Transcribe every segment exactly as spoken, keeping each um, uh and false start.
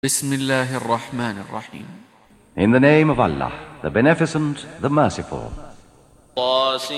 Bismillahir Rahmanir Rahim. In the name of Allah, the Beneficent, the Merciful. طاسيم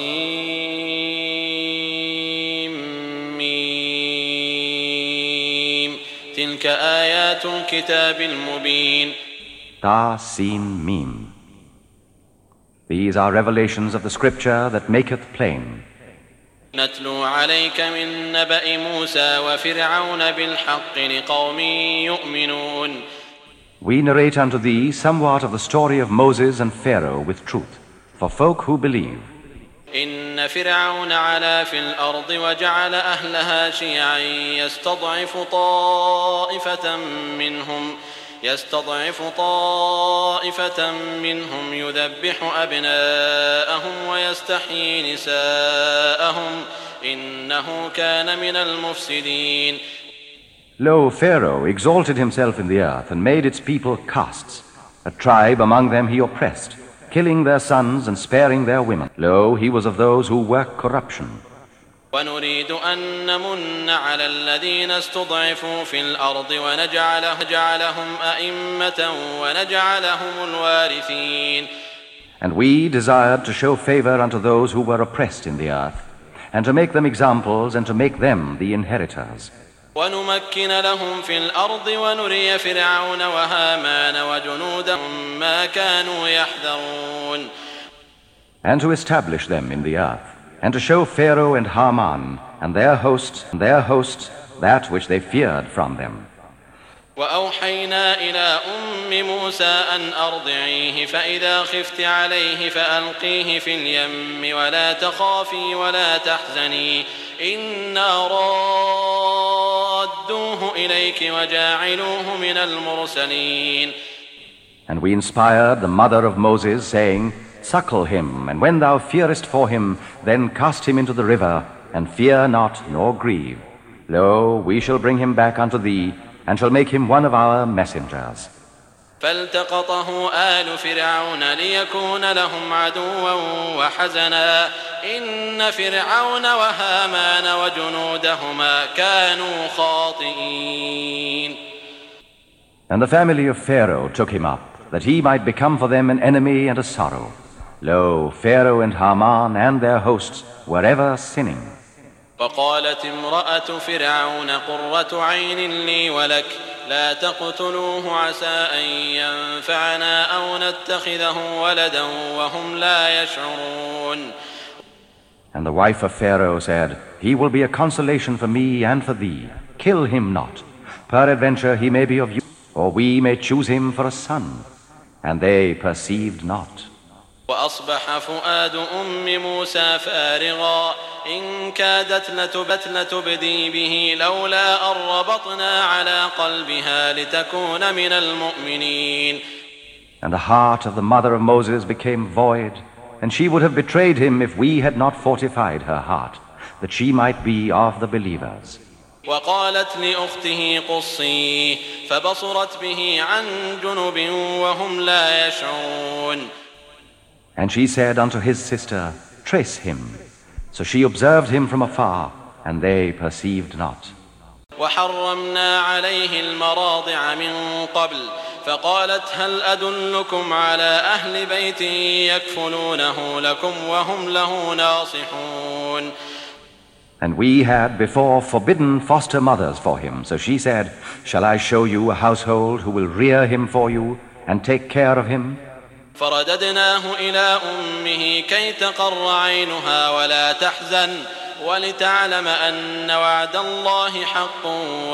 ميم تلك آيات الكتاب المبين. Ta Sin Mim. These are revelations of the scripture that maketh plain. نتلو عليك من نبأ موسى وفرعون بالحق لقوم يؤمنون. We narrate unto thee somewhat of the story of Moses and Pharaoh with truth, for folk who believe. إن فرعون علا في الأرض وجعل أهلها شيعا يستضعف طائفة منهم يستضعف طائفة منهم يذبح أبناءهم ويستحيي نساءهم إنه كان من المفسدين. Lo, Pharaoh exalted himself in the earth and made its people castes. A tribe among them he oppressed, killing their sons and sparing their women. Lo, he was of those who work corruption. ونريد أن نمن على الذين استضعفوا في الأرض ونجعلهم أئمة ونجعلهم الوارثين. And we desired to show favor unto those who were oppressed in the earth, and to make them examples and to make them the inheritors. ونمكن لهم في الأرض ونري فرعون وهامان وجنودهم ما كانوا يحذرون. And to establish them in the earth, and to show Pharaoh and Haman and their host, their host, that which they feared from them. وأوحينا إلى أم موسى أن أرضعيه فإذا خفت عليه فألقيه في اليم ولا تخافي ولا تحزني إنا رادوه إليك وجاعلوه من المرسلين. And we inspired the mother of Moses, saying, Suckle him, and when thou fearest for him, then cast him into the river, and fear not nor grieve. Lo, we shall bring him back unto thee, and shall make him one of our messengers. فالتقطه آل فرعون ليكون لهم عدوا وحزنا إن فرعون وهامان وجنودهما كانوا خاطئين. And the family of Pharaoh took him up, that he might become for them an enemy and a sorrow. Lo, Pharaoh and Haman and their hosts were ever sinning. وقالت امرأة فرعون قرة عين لي ولك لا تقتلوه عسى أن ينفعنا أو نتخذه ولدا وهم لا يشعرون. And the wife of Pharaoh said, He will be a consolation for me and for thee. Kill him not. Peradventure he may be of use, or we may choose him for a son. And they perceived not. وأصبح فؤاد أم موسى فارغا إن كادت لتبت لتبدي به لولا أن ربطنا على قلبها لتكون من المؤمنين. And the heart of the mother of Moses became void, and she would have betrayed him if we had not fortified her heart, that she might be of the believers. وقالت لأخته قصي فبصرت به عن جنب وهم لا يشعرون. And she said unto his sister, Trace him. So she observed him from afar, and they perceived not. وحرمنا عليه المراضع من قبل فقالت هل أدلكم على أهل بيت يكفلونه لكم وهم له ناصحون. And we had before forbidden foster mothers for him. So she said, Shall I show you a household who will rear him for you and take care of him? فرددناه إلى أمه كي تقر عينها ولا تحزن ولتعلم أن وعد الله حق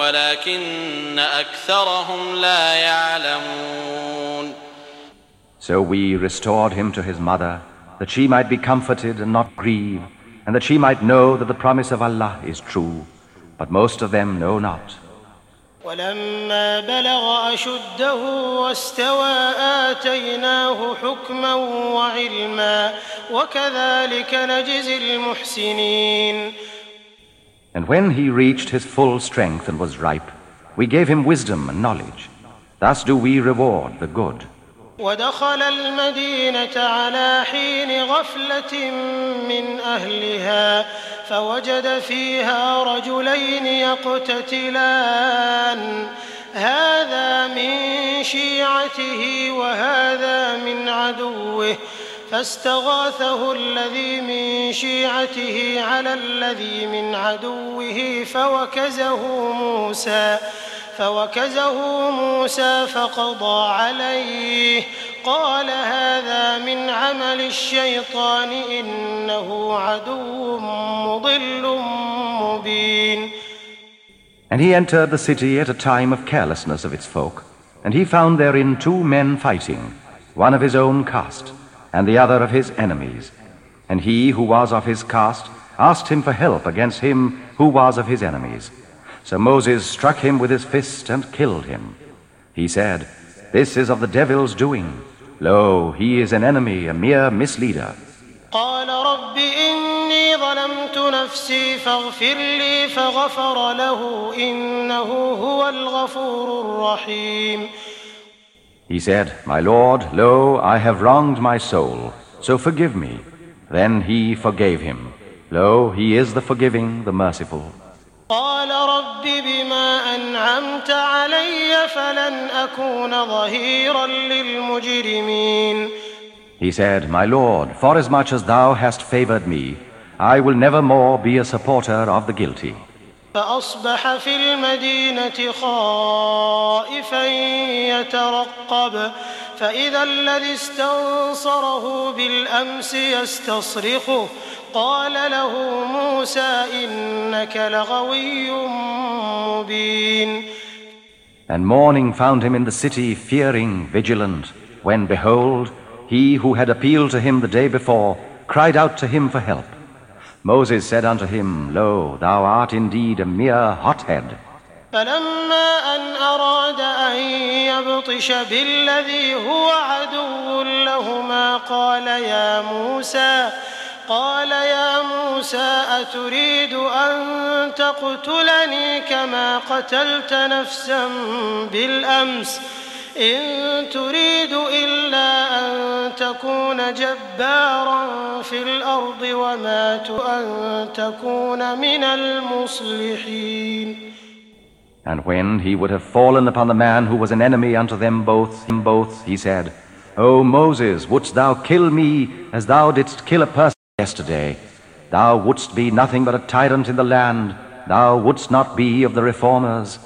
ولكن أكثرهم لا يعلمون. So we restored him to his mother, that she might be comforted and not grieve, and that she might know that the promise of Allah is true, but most of them know not. ولما بلغ أشده واستوى آتيناه حكما وعلما وكذلك نجزي المحسنين. And when he reached his full strength and was ripe, we gave him wisdom and knowledge. Thus do we reward the good. ودخل المدينة على حين غفلة من أهلها فوجد فيها رجلين يقتتلان هذا من شيعته وهذا من عدوه فاستغاثه الذي من شيعته على الذي من عدوه فوكزه موسى فوكزه موسى فقضى عليه قال هذا من عمل الشيطان إنه عدو مضل مبين. And he entered the city at a time of carelessness of its folk, and he found therein two men fighting, one of his own caste, and the other of his enemies. And he who was of his caste asked him for help against him who was of his enemies. So Moses struck him with his fist and killed him. He said, "This is of the devil's doing. Lo, he is an enemy, a mere misleader." قال رب إني ظلمت نفسي فاغفر لي فغفر له إنه هو الغفور الرحيم. He said, "My Lord, lo, I have wronged my soul, so forgive me." Then he forgave him. Lo, he is the forgiving, the merciful. قال رب بما أنعمت علي فلن أكون ظهيرا للمجرمين. He said, "My Lord, forasmuch as thou hast favored me, I will never more be a supporter of the guilty." فأصبح في المدينة خائفا يترقب فإذا الذي استنصره بالأمس يستصرخه قال له موسى إنك لغوي مبين. And morning found him in the city, fearing, vigilant, when, behold, he who had appealed to him the day before cried out to him for help. Moses said unto him, "Lo, thou art indeed a mere hothead." فلما أن أراد أن يبطش بالذي هو عدو لهما قال يا موسى قال يا موسى أتريد أن تقتلني كما قتلت نفسا بالأمس إن تريد إلا أن تكون جبارا في الأرض وما أن تكون من المصلحين. And when he would have fallen upon the man who was an enemy unto them both, him both, he said, "O Moses, wouldst thou kill me as thou didst kill a person yesterday? Thou wouldst be nothing but a tyrant in the land. Thou wouldst not be of the reformers."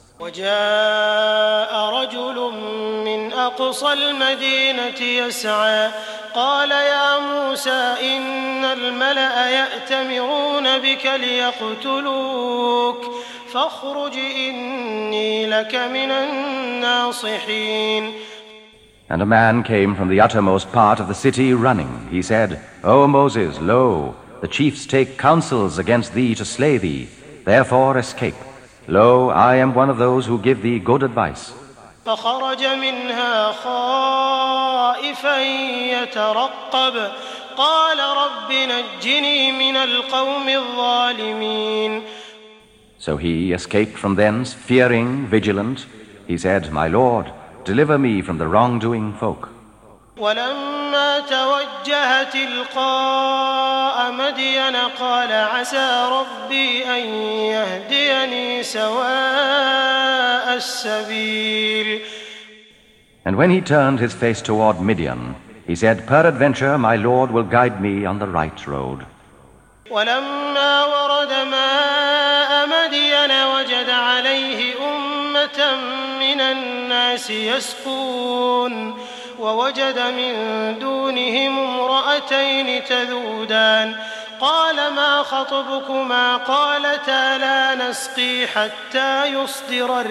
وجاء رجل من أقصى المدينة يسعى قال يا موسى إن الملأ يأتمرون بك ليقتلوك فاخرج إني لك من الناصحين. And a man came from the uttermost part of the city running. He said, "O Moses, lo, the chiefs take counsels against thee to slay thee. Therefore escape. Lo, I am one of those who give thee good advice." فخرج منها خائفا يترقب قال رب نجني من القوم الظالمين. So he escaped from thence, fearing, vigilant. He said, "My Lord, deliver me from the wrongdoing folk." ولما توجه تلقاء مدين قال عسى ربي أن يهديني سواء السبيل. And when he turned his face toward Midian, he said, "Peradventure my Lord will guide me on the right road." ولما ورد ماء مدين وجد عليه أمة من الناس يسقون ووجد من دونهم امرأتين تذودان قال ما خطبكما قالتا لا نسقي حتى يصدر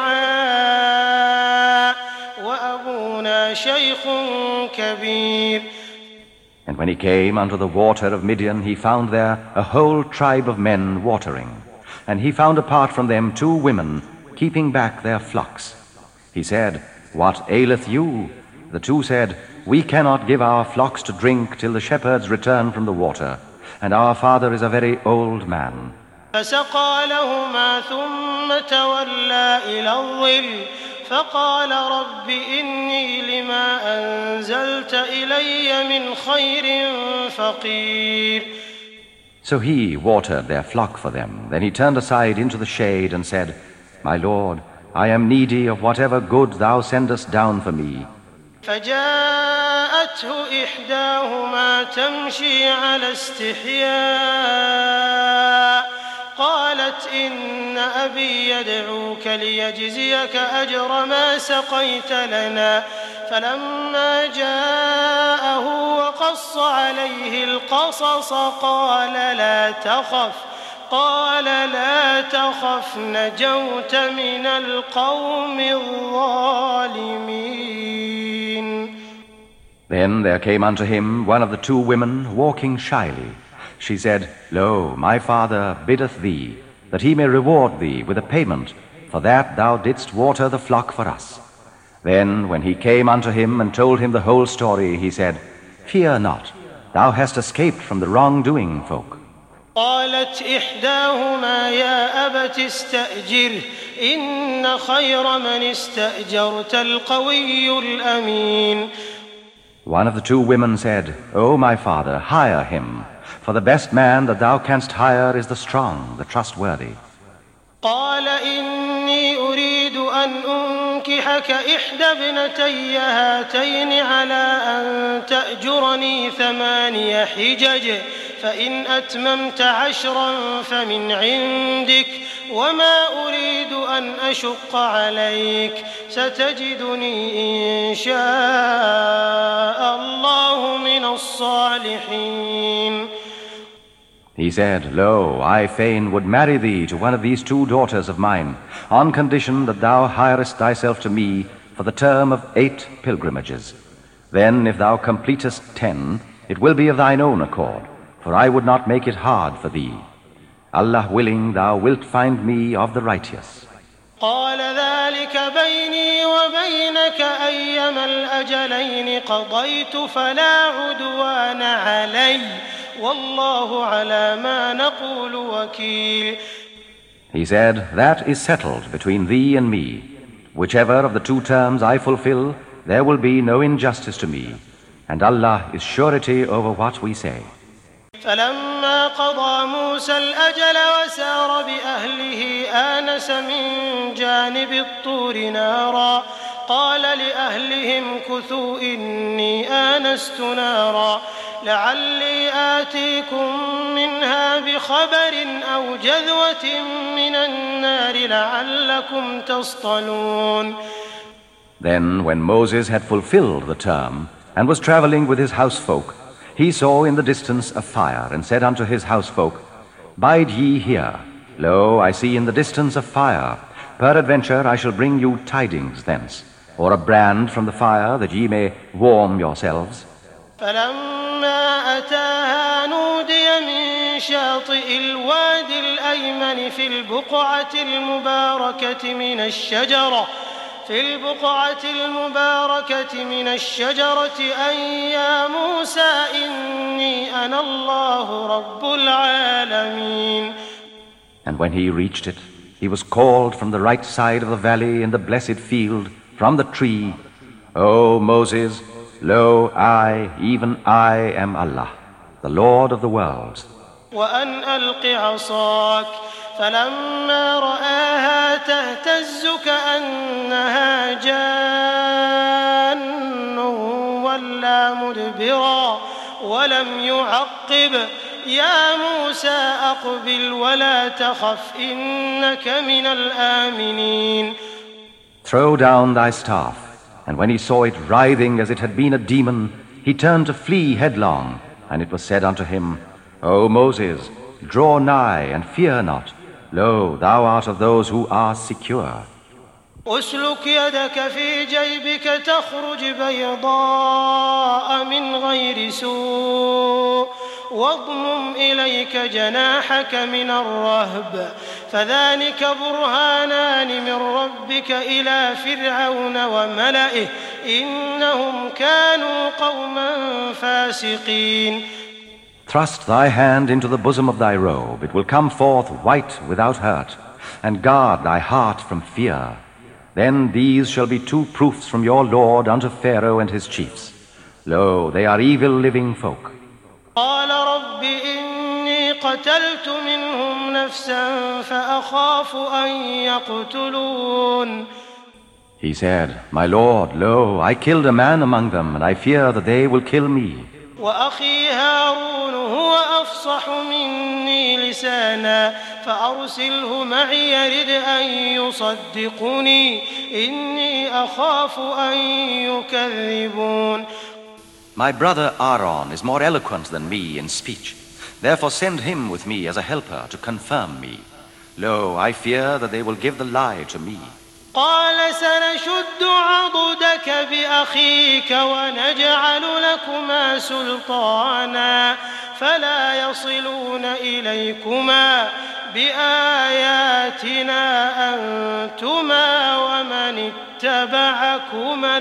الرعاء وأبونا شيخ كبير. And when he came unto the water of Midian, he found there a whole tribe of men watering. And he found apart from them two women keeping back their flocks. He said, "What aileth you?" The two said, "We cannot give our flocks to drink till the shepherds return from the water, and our father is a very old man." فسقى لهما ثم تولى إلى الظل فقال رب إني لما أنزلت إلي من خير فقير. So he watered their flock for them. Then he turned aside into the shade and said, "My Lord, I am needy of whatever good thou sendest down for me. فجاءته إحداهما تمشي على استحياء قالت إن أبي يدعوك ليجزيك أجر ما سقيت لنا فلما جاءه وقص عليه القصص قال لا تخف قال لا تخف نجوت من القوم الظالمين. Then there came unto him one of the two women walking shyly. She said, Lo, my father biddeth thee, that he may reward thee with a payment, for that thou didst water the flock for us. Then, when he came unto him and told him the whole story, he said, Fear not, thou hast escaped from the wrongdoing folk. قالت إحداهما يا أبت استأجره إن خير من استأجرت القوي الأمين. One of the two women said, O my father, hire him, for the best man that thou canst hire is the strong, the trustworthy. قال إني أريد أن أنكحك إحدى ابنتي هاتين على أن تأجرني ثماني حجج فإن أتممت عشرا فمن عندك وما أريد أن أشق عليك ستجدني إن شاء الله من الصالحين. He said, Lo, I fain would marry thee to one of these two daughters of mine, on condition that thou hirest thyself to me for the term of eight pilgrimages. Then, if thou completest ten, it will be of thine own accord, for I would not make it hard for thee. Allah willing, thou wilt find me of the righteous. قال ذلك بيني وبينك أيما الأجلين قضيت فلا عدوان علي والله على ما نقول وكيل. He said, That is settled between thee and me. Whichever of the two terms I fulfill, there will be no injustice to me, and Allah is surety over what we say. فلما قضى موسى الأجل وسار بأهله آنس من جانب الطور نارا قال لأهلهم كثوا إني آنست نارا لعلي آتيكم منها بخبر أو جذوة من النار لعلكم تصطلون. Then when Moses had fulfilled the term and was traveling with his housefolk, he saw in the distance a fire, and said unto his housefolk, Bide ye here. Lo, I see in the distance a fire. Peradventure I shall bring you tidings thence, or a brand from the fire, that ye may warm yourselves. فلما أتاها نودي من شاطئ الوادي الأيمن في البقعة المباركة من الشجرة في البقعة المباركة من الشجرة أن يا موسى إني أنا الله رب العالمين. And when he reached it, he was called from the right side of the valley in the blessed field, from the tree, O Moses, lo, I, even I am Allah, the Lord of the worlds. وأن ألق عصاك فلما رآها تهتز كأنها جان ولا مدبرا ولم يعقب يا موسى أقبل ولا تخف إنك من الآمنين. Throw down thy staff. And when he saw it writhing as it had been a demon, he turned to flee headlong. And it was said unto him, O Moses, draw nigh and fear not. Lo, thou art of those who are secure. أسلك يدك في جيبك تخرج بيضاء من غير سوء واضمم إليك جناحك من الرهب فذلك برهانان من ربك إلى فرعون وملئه إنهم كانوا قوما فاسقين. Thrust thy hand into the bosom of thy robe, it will come forth white without hurt, and guard thy heart from fear. Then these shall be two proofs from your Lord unto Pharaoh and his chiefs. Lo, they are evil living folk. قال رب إني قتلت منهم نفسا فأخاف أن يقتلون. He said, My Lord, lo, I killed a man among them, and I fear that they will kill me. وأخي هارون هو أفصح مني لسانا فأرسله معي يرد أن يصدقني إني أخاف أن يكذبون. My brother Aaron is more eloquent than me in speech. Therefore send him with me as a helper to confirm me. Lo, I fear that they will give the lie to me. قال سنشد عضدك بأخيك ونجعل لكما سلطانا فلا يصلون إليكما بآياتنا أنتما ومن اتبعكما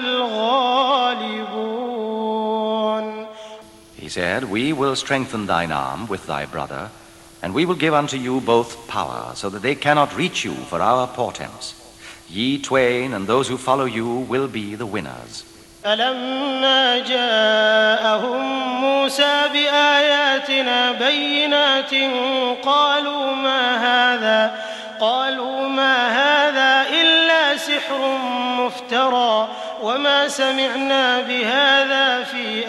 الغالبون. He said, We will strengthen thine arm with thy brother, and we will give unto you both power, so that they cannot reach you for our portents. Ye twain and those who follow you will be the winners. فلما جاءهم موسى بآياتنا بينات قالوا ما هذا قالوا ما هذا إلا سحر مفترى وما سمعنا بهذا في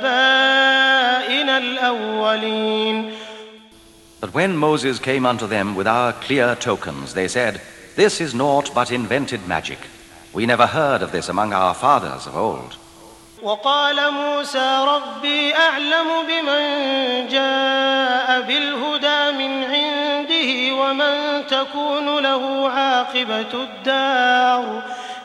آبائنا الأولين. But when Moses came unto them with our clear tokens, they said, This is naught but invented magic. We never heard of this among our fathers of old. وقال موسى ربي أعلم بمن جاء بالهدى من عنده ومن تكون له عاقبة الدار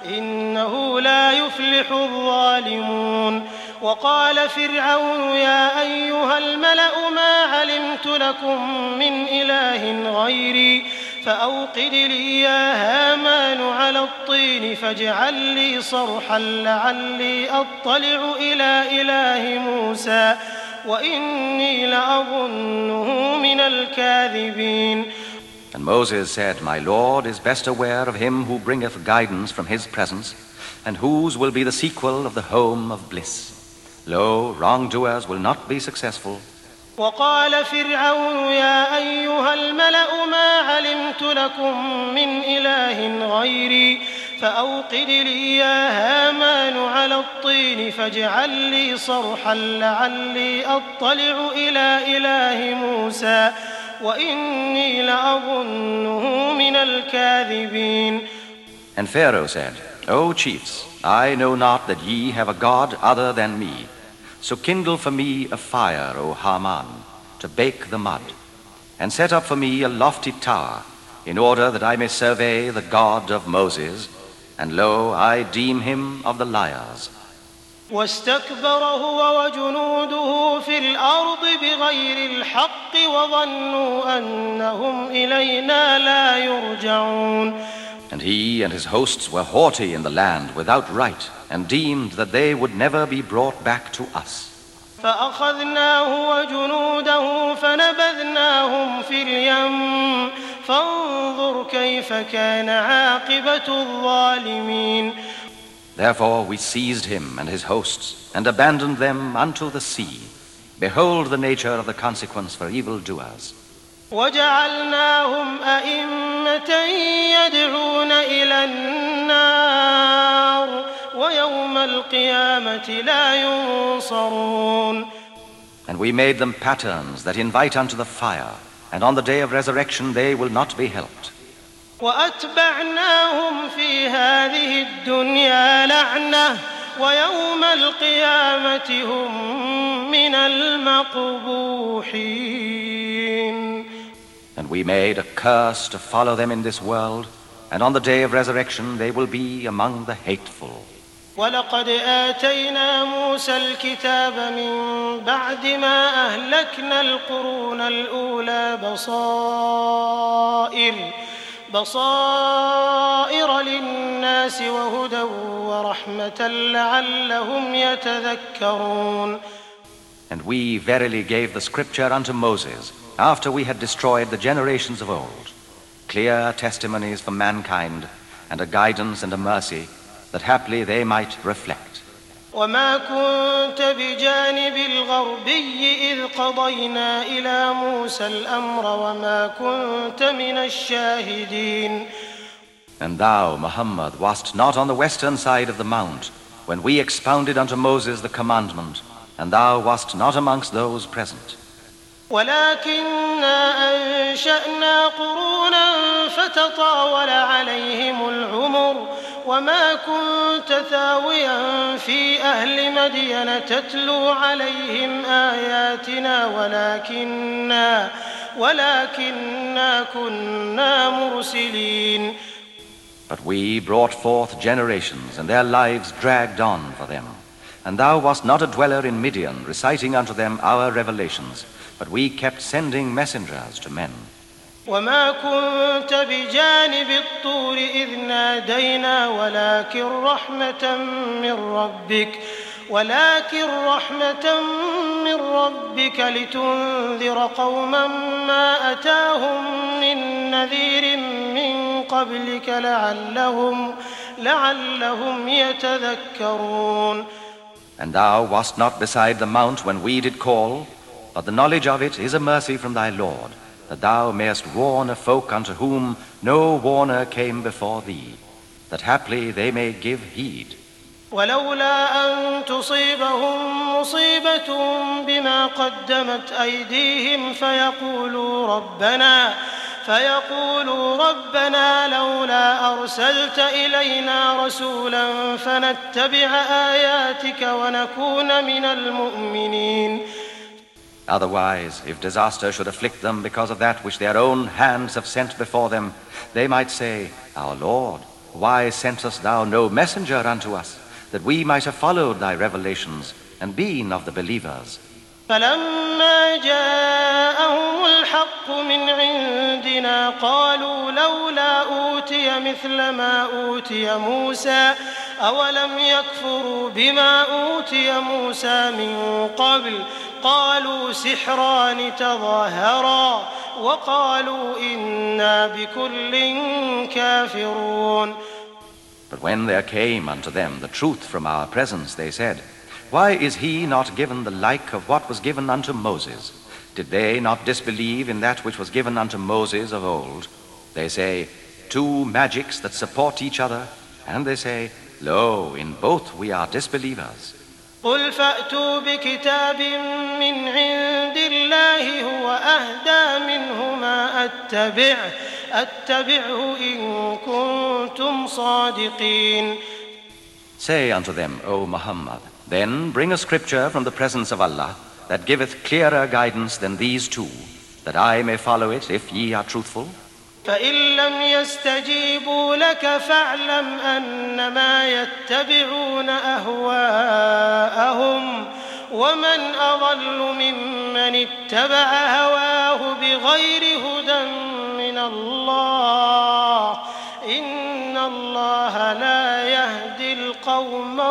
إنه لا يفلح الظالمون. وقال فرعون يا أيها الملأ ما علمت لكم من إله غيري فأوقد لي يا هامان على الطين فاجعل لي صرحا لعلي أطلع إلى إله موسى وإني لأظنه من الكاذبين. And Moses said, My Lord is best aware of him who bringeth guidance from his presence, and whose will be the sequel of the home of bliss. Lo, wrongdoers will not be successful. وقال فرعون يا أيها الملأ ما علمت لكم من إله غيري فأوقد لي يا هامان على الطين فاجعل لي صرحا لعلي أطلع إلى إله موسى وإني لأظنه من الكاذبين. And Pharaoh said, O chiefs, I know not that ye have a God other than me. So kindle for me a fire, O Haman, to bake the mud, and set up for me a lofty tower, in order that I may survey the God of Moses, and lo, I deem him of the liars. واستكبر هو وجنوده في الأرض بغير الحق وظنوا أنهم إلينا لا يرجعون. And he and his hosts were haughty in the land without right, and deemed that they would never be brought back to us. فأخذناه وجنوده فنبذناهم في اليم فانظر كيف كان عاقبة الظالمين. Therefore we seized him and his hosts, and abandoned them unto the sea. Behold the nature of the consequence for evildoers. وجعلناهم أئمة يدعون إلى النار ويوم القيامة لا ينصرون. And we made them patterns that invite unto the fire, and on the day of resurrection they will not be helped. وأتبعناهم في هذه الدنيا لعنة ويوم القيامة هم من المقبوحين. And we made a curse to follow them in this world, and on the day of resurrection they will be among the hateful. ولقد آتينا موسى الكتاب من بعد ما أهلكنا القرون الأولى بصائر بصائر للناس وهدى ورحمة لعلهم يتذكرون. And we verily gave the scripture unto Moses, after we had destroyed the generations of old, clear testimonies for mankind, and a guidance and a mercy, that haply they might reflect. وما كنت بجانب الغربي إذ قضينا إلى موسى الأمر وما كنت من الشاهدين. And thou, Muhammad, wast not on the western side of the mount when we expounded unto Moses the commandment, and thou wast not amongst those present. ولكننا أنشأنا قرونا فتطاول عليهم العمر وما كنت ثاويا في أهل مدين تتلو عليهم آياتنا ولكننا ولكننا كنا مرسلين. But we brought forth generations, and their lives dragged on for them. And thou wast not a dweller in Midian, reciting unto them our revelations, but we kept sending messengers to men. وما كنت بجانب الطور إذ نادينا ولكن رحمة من ربك ولكن رحمة من ربك لتنذر قوما ما أتاهم من نذير من قبلك لعلهم لعلهم يتذكرون. And thou wast not beside the mount when we did call, but the knowledge of it is a mercy from thy Lord, that thou mayest warn a folk unto whom no warner came before thee, that haply they may give heed. ولولا أن تصيبهم مصيبة بما قدمت أيديهم فيقولوا ربنا فيقولوا ربنا لولا أرسلت إلينا رسولا فنتبع آياتك ونكون من المؤمنين. Otherwise, if disaster should afflict them because of that which their own hands have sent before them, they might say, Our Lord, why sentest thou no messenger unto us, that we might have followed thy revelations and been of the believers? فلما جاءهم الحق من عندنا قالوا لولا أوتي مثل ما أوتي موسى أولم يكفروا بما أوتي موسى من قبل قالوا سحران تظاهرا وقالوا إنا بكل كافرون. But when there came unto them the truth from our presence, they said, Why is he not given the like of what was given unto Moses? Did they not disbelieve in that which was given unto Moses of old? They say, Two magics that support each other, and they say, Lo, in both we are disbelievers. قل فأتوا بكتاب من عند الله هو أهدى منهما أتبعه أتبعه إن كنتم صادقين. Say unto them, O Muhammad, then bring a scripture from the presence of Allah that giveth clearer guidance than these two, that I may follow it if ye are truthful. فإن لم يستجيبوا لك فاعلم أنما يتبعون أهواءهم ومن أضل ممن اتبع هواه بغير هدى من الله إن الله لا يهدي القوم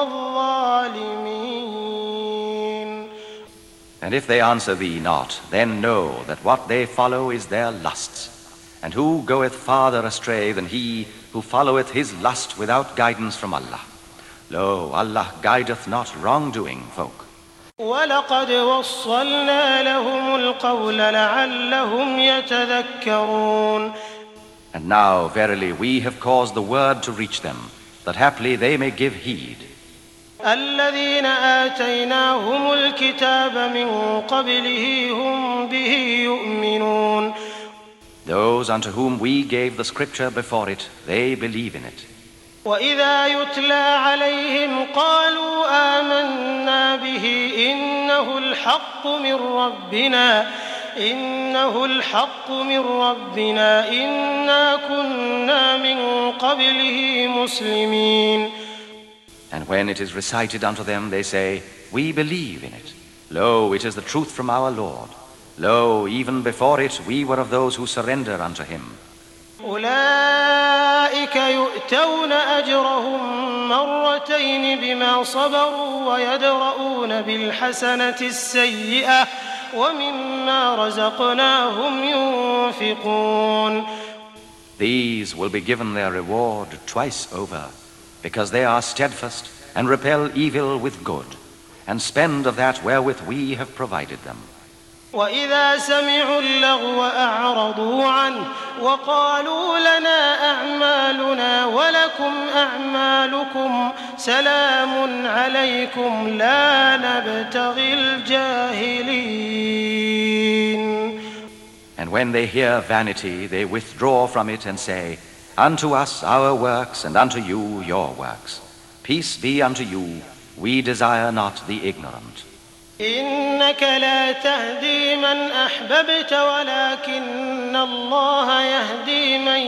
الظالمين. And if they answer thee not, then know that what they follow is their lusts. And who goeth farther astray than he who followeth his lust without guidance from Allah? Lo, Allah guideth not wrongdoing folk. وَلَقَدْ وَصَّلْنَا لَهُمُ الْقَوْلَ لَعَلَّهُمْ يَتَذَكَّرُونَ. And now, verily, we have caused the word to reach them, that haply they may give heed. الذين آتيناهم الكتاب من قبله هم به يؤمنون. Those unto whom we gave the scripture before it, they believe in it. وإذا يتلى عليهم قالوا آمنا به إنه الحق من ربنا إنه الحق من ربنا إنا كنا من قبله مسلمين. And when it is recited unto them, they say, We believe in it. Lo, it is the truth from our Lord. Lo, even before it, we were of those who surrender unto him. أولئك يؤتون أجرهم مرتين بما صبروا ويدرؤون بالحسنة السيئة ومما رزقناهم ينفقون. These will be given their reward twice over, because they are steadfast and repel evil with good, and spend of that wherewith we have provided them. وإذا سمعوا اللغو أعرضوا عنه وقالوا لنا أعمالنا ولكم أعمالكم سلام عليكم لا نبتغي الجاهلين. And when they hear vanity, they withdraw from it and say, Unto us our works, and unto you your works. Peace be unto you, we desire not the ignorant. إنك لا تهدي من أحببت ولكن الله يهدي من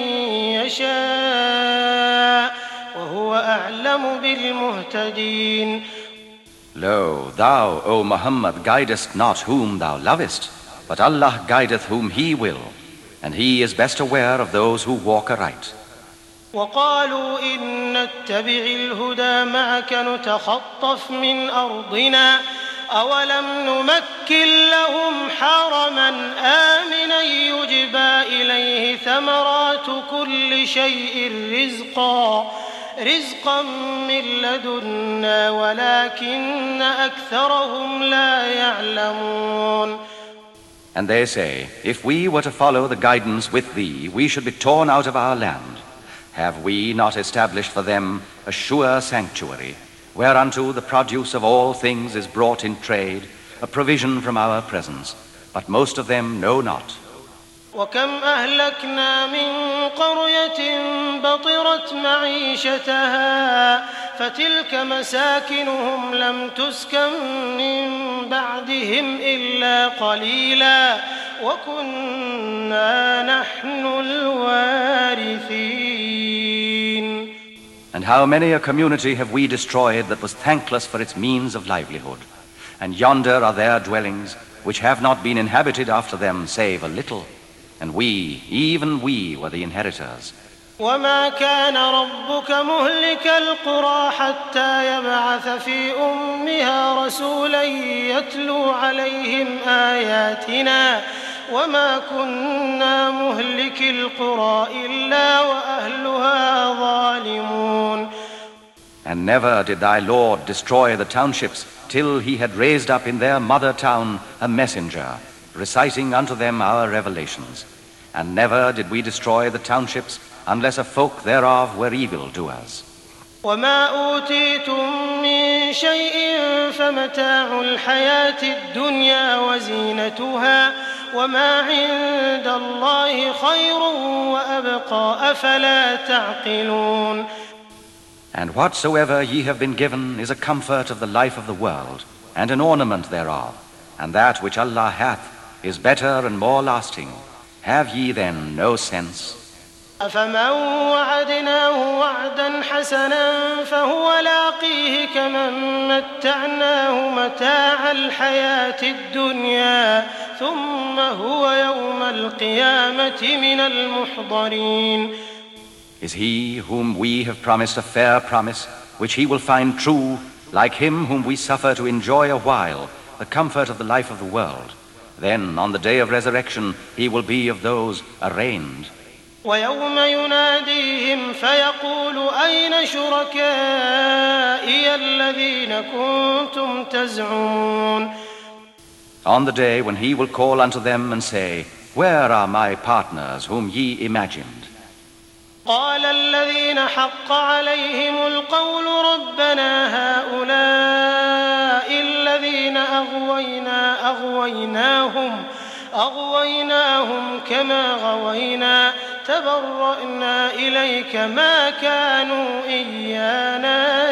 يشاء وهو أعلم بالمهتدين. Lo, thou, O Muhammad, guidest not whom thou lovest, but Allah guideth whom He will, and He is best aware of those who walk aright. وقالوا إن نتبع الهدى معك نتخطف من أرضنا أولم نمكن لهم حرما آمنا يجبى إليه ثمرات كل شيء رزقا رزقا من لدنا ولكن أكثرهم لا يعلمون. And they say, if we were to follow the guidance with thee, we should be torn out of our land. Have we not established for them a sure sanctuary, whereunto the produce of all things is brought in trade, a provision from our presence, but most of them know not. وكم أهلكنا من قرية بطرت معيشتها فتلك مساكنهم لم تسكن من بعدهم إلا قليلا وكنا نحن الوارثين. And how many a community have we destroyed that was thankless for its means of livelihood? And yonder are their dwellings, which have not been inhabited after them save a little. And we, even we, were the inheritors. وما كان ربك مهلك القرى حتى يبعث في أمها رسولا يتلو عليهم آياتنا وما كنا مهلك القرى إلا وأهلها ظالمون. And never did thy Lord destroy the townships till he had raised up in their mother town a messenger, reciting unto them our revelations. And never did we destroy the townships unless a folk thereof were evildoers. وما أوتيتم من شيء فمتاع الحياة الدنيا وزينتها وما عند الله خير وأبقى أفلا تعقلون. And whatsoever ye have been given is a comfort of the life of the world, and an ornament thereof, and that which Allah hath is better and more lasting. Have ye then no sense? أفمن وعدناه وعدا حسنا فهو لاقيه كمن متعناه متاع الحياة الدنيا ثم هو يوم القيامة من المحضرين. Is he whom we have promised a fair promise, which he will find true, like him whom we suffer to enjoy a while the comfort of the life of the world? Then on the day of resurrection he will be of those arraigned. ويوم يناديهم فيقول أين شركائي الذين كنتم تزعمون. On the day when he will call unto them and say, Where are my partners whom ye imagined? قال الذين حق عليهم القول ربنا هؤلاء الذين أغوينا أغويناهم أغويناهم كما غوينا تبرأنا إليك ما كانوا إيانا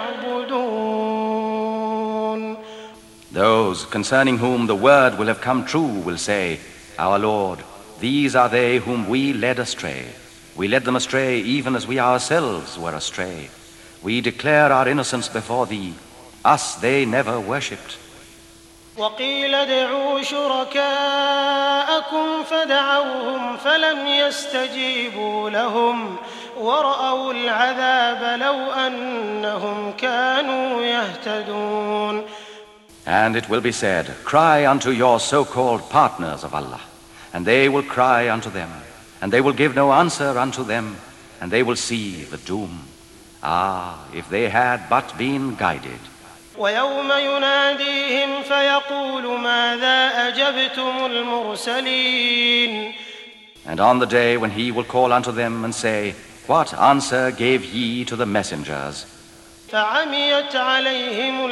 يعبدون. Those concerning whom the word will have come true will say, Our Lord, these are they whom we led astray. We led them astray even as we ourselves were astray. We declare our innocence before thee. Us they never worshipped. وقيل ادعوا شركاءكم فدعوهم فلم يستجيبوا لهم ورأوا العذاب لو أنهم كانوا يهتدون. And it will be said, Cry unto your so-called partners of Allah, and they will cry unto them, and they will give no answer unto them, and they will see the doom. Ah, if they had but been guided. ويوم يناديهم فيقول ماذا أجبتم المرسلين. And on the day when he will call unto them and say, What answer gave ye to the messengers? فعميت عليهم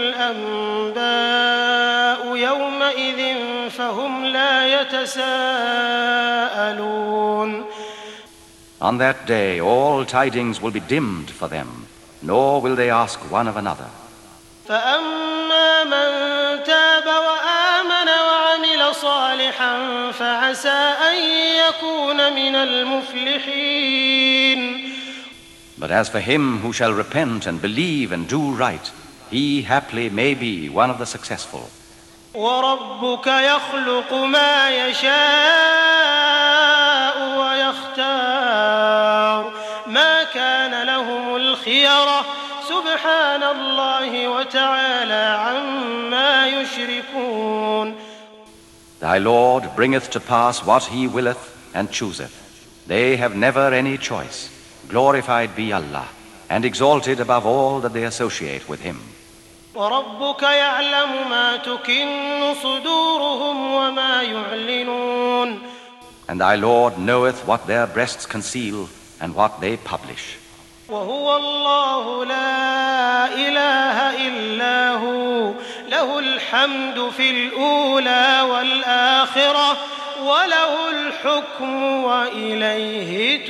الأنباء يومئذ فهم لا يتساءلون. On that day all tidings will be dimmed for them, nor will they ask one of another. فأما من تاب وآمن وعمل صالحا فعسى أن يكون من المفلحين. But as for him who shall repent and believe and do right, he haply may be one of the successful. وربك يخلق ما يشاء ويختار ما كان لهم الخيرة سبحان الله وتعالى عما يشركون. Thy Lord bringeth to pass what he willeth and chooseth. They have never any choice. Glorified be Allah, and exalted above all that they associate with him. وربك يعلم ما تكن صدورهم وما يعلنون. And thy Lord knoweth what their breasts conceal and what they publish. وهو الله لا إله إلا هو له الحمد في الأولى والآخرة وله الحكم وإليه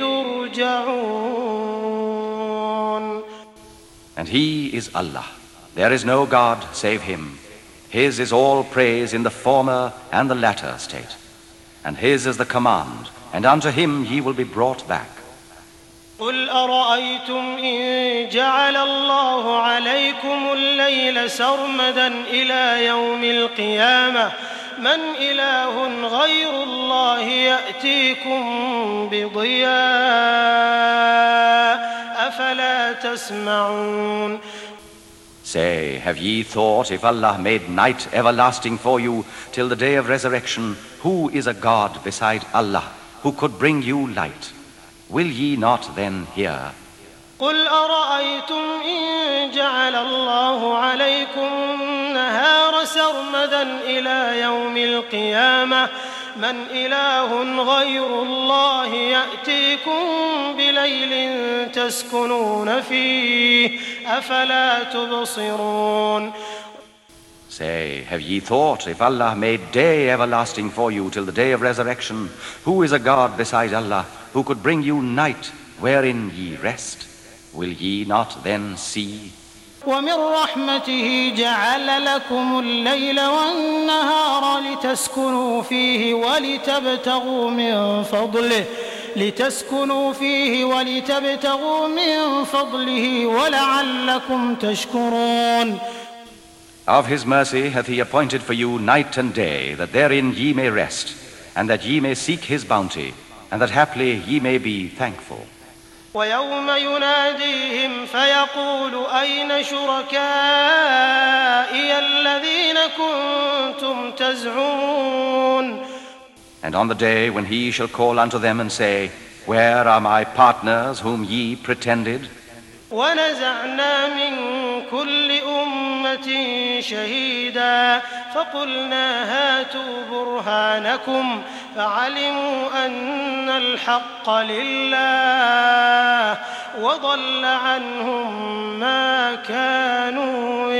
ترجعون. And he is Allah. There is no God save him. His is all praise in the former and the latter state. And his is the command, and unto him ye will be brought back. قل أرأيتم إن جعل الله عليكم الليل سرمدا إلى يوم القيامة من إله غير الله يأتيكم بضياء أفلا تسمعون. Say, have ye thought, if Allah made night everlasting for you till the day of resurrection, who is a God beside Allah, who could bring you light? Will ye not then hear? قل أرأيتم إن جعل الله عليكم النهار سرمدا إلى يوم القيامة من إله غير الله يأتيكم بليل تسكنون فيه أفلا تبصرون. Say, have ye thought, if Allah made day everlasting for you till the day of resurrection, who is a God beside Allah, who could bring you night wherein ye rest? Will ye not then see? ومن رحمته جعل لكم الليل والنهار لتسكنوا فيه ولتبتغوا من فضله لتسكنوا فيه ولتبتغوا من فضله ولعلكم تشكرون. Of his mercy hath he appointed for you night and day, that therein ye may rest, and that ye may seek his bounty, and that haply ye may be thankful. ويوم يناديهم فيقول أين شركائي الذين كنتم تزعمون. And on the day when he shall call unto them and say, Where are my partners whom ye pretended? ونزعنا من كل أمة شهيدا فقلنا هاتوا برهانكم فعلموا أن الحق لله وضل عنهم ما كانوا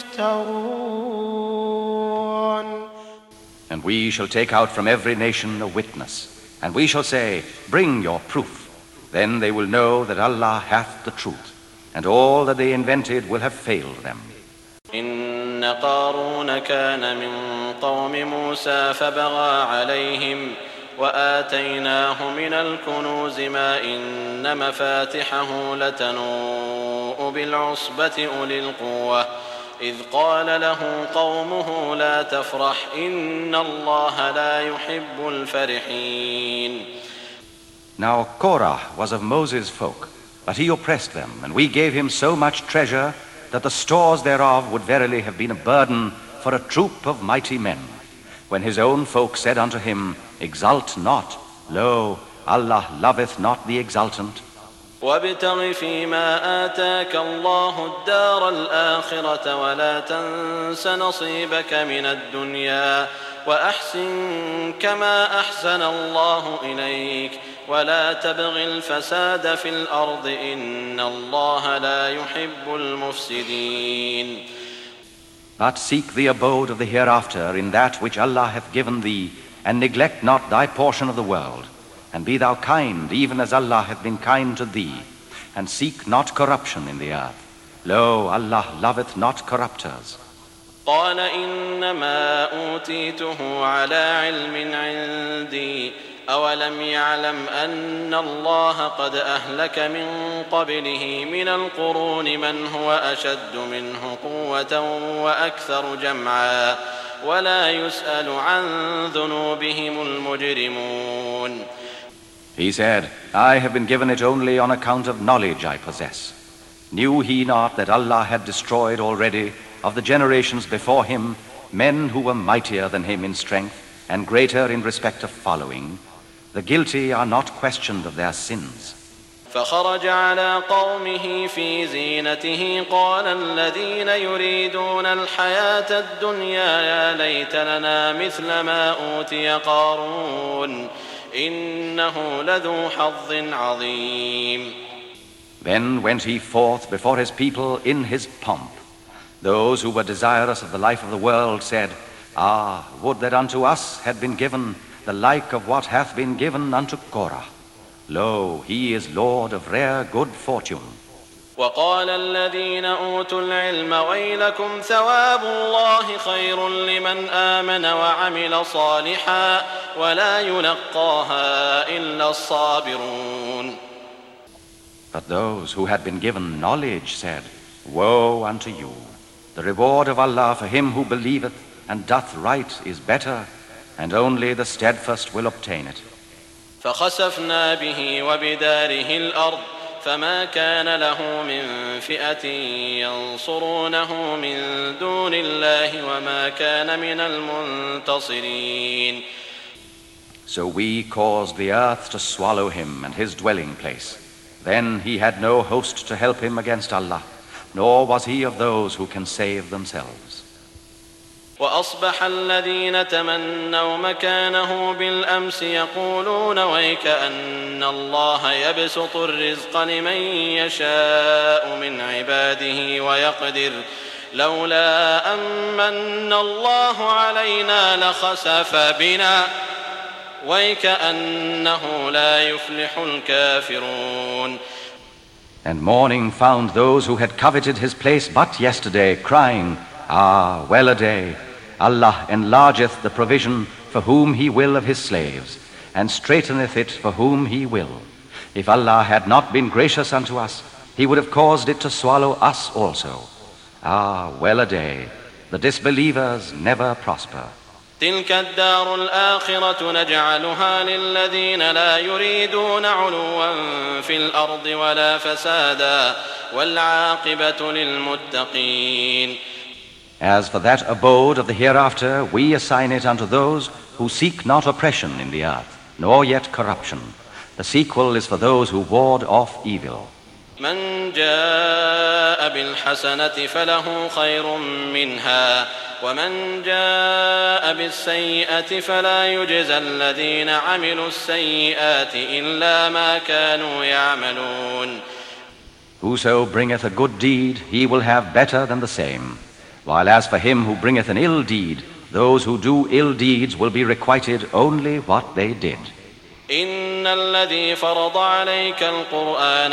يفترون. And we shall take out from every nation a witness, and we shall say, Bring your proof. Then they will know that Allah hath the truth, and all that they invented will have failed them. إن قارون كان من قوم موسى فبغى عليهم وآتيناه من الكنوز ما إن مفاتحه لتنوء بالعصبة أولي القوة إذ قال له قومه لا تفرح إن الله لا يحب الفرحين. Now Korah was of Moses' folk, but he oppressed them, and we gave him so much treasure that the stores thereof would verily have been a burden for a troop of mighty men. When his own folk said unto him, Exult not, lo, Allah loveth not the exultant. وابتغ فيما آتاك الله الدار الآخرة ولا تنس نصيبك من الدنيا وأحسن كما أحسن الله إليك ولا تبغ الفساد في الأرض إن الله لا يحب المفسدين. But seek the abode of the hereafter in that which Allah hath given thee, and neglect not thy portion of the world. And be thou kind, even as Allah hath been kind to thee, and seek not corruption in the earth. Lo, Allah loveth not corrupters. قال إنما أوتيته على علم عندي أولم يعلم أن الله قد أهلك من قبله من القرون من هو أشد منه قوة وأكثر جمعا ولا يسأل عن ذنوبهم المجرمون. He said, I have been given it only on account of knowledge I possess. Knew he not that Allah had destroyed already of the generations before him men who were mightier than him in strength and greater in respect of following? The guilty are not questioned of their sins. فخرج على قومه في زينته قال الذين يريدون الحياة الدنيا يا ليت لنا مثل ما أوتي قارون إنه لذو حظ عظيم. Then went he forth before his people in his pomp. Those who were desirous of the life of the world said, Ah, would that unto us had been given the like of what hath been given unto Korah. Lo, he is Lord of rare good fortune. وقال الذين أوتوا العلم ويلكم ثواب الله خير لمن آمن وعمل صالحا ولا يلقاها إلا الصابرون. But those who had been given knowledge said, Woe unto you! The reward of Allah for him who believeth and doth right is better, and only the steadfast will obtain it. فخسفنا به وبداره الأرض فما كان له من فئة ينصرونه من دون الله وما كان من المنتصرين. So we caused the earth to swallow him and his dwelling place. Then he had no host to help him against Allah, nor was he of those who can save themselves. وأصبح الذين تمنوا مكانه بالأمس يقولون ويك أن الله يبسط الرزق لمن يشاء من عباده ويقدر لولا أمن الله علينا لخسف بنا ويك أنه لا يفلح الكافرون. And morning found those who had coveted his place but yesterday, crying, Ah, well a day! Allah enlargeth the provision for whom He will of His slaves, and straiteneth it for whom He will. If Allah had not been gracious unto us, He would have caused it to swallow us also. Ah, well a day! The disbelievers never prosper. تلك الدار الآخرة نجعلها للذين لا يريدون علوا في الأرض ولا فسادا والعاقبة للمتقين. As for that abode of the hereafter, we assign it unto those who seek not oppression in the earth, nor yet corruption. The sequel is for those who ward off evil. من جاء بالحسنة فله خير منها ومن جاء بالسيئة فلا يجزى الذين عملوا السيئات إلا ما كانوا يعملون. Whoso bringeth a good deed, he will have better than the same. While as for him who bringeth an ill deed, those who do ill deeds will be requited only what they did. إن الذي فرض عليك القرآن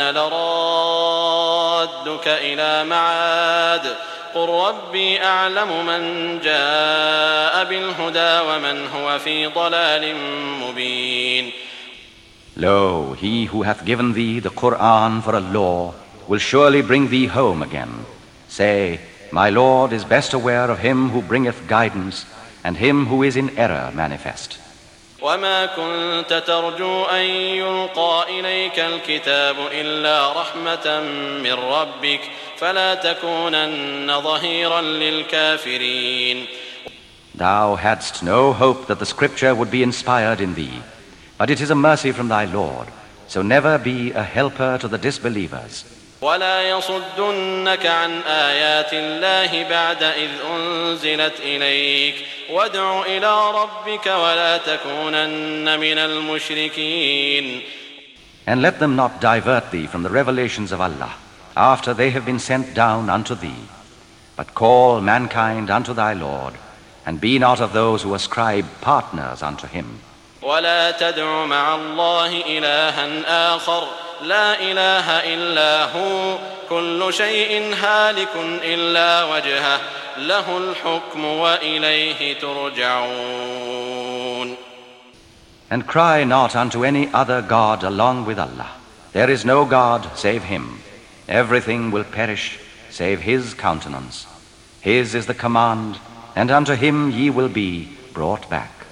لرادك إلى معاد قل ربي أعلم من جاء بالهدى ومن هو في ضلال مبين. Lo, he who hath given thee the Qur'an for a law will surely bring thee home again. Say, My Lord is best aware of him who bringeth guidance and him who is in error manifest. وما كنت ترجو أن يلقى إليك الكتاب إلا رحمة من ربك فلا تكونن ظهيرا للكافرين. Thou hadst no hope that the scripture would be inspired in thee, but it is a mercy from thy Lord. so never be a helper to the disbelievers. ولا يصدنك عن آيات الله بعد إذ أنزلت إليك وادع إلى ربك ولا تكونن من المشركين. And let them not divert thee from the revelations of Allah after they have been sent down unto thee, but call mankind unto thy Lord, and be not of those who ascribe partners unto him. ولا تدع مع الله إلها آخر لا إله إلا هو كل شيء هالك إلا وجهه له الحكم وإليه ترجعون. And cry not unto any other God along with Allah. There is no God save him. Everything will perish save his countenance. His is the command, and unto him ye will be brought back.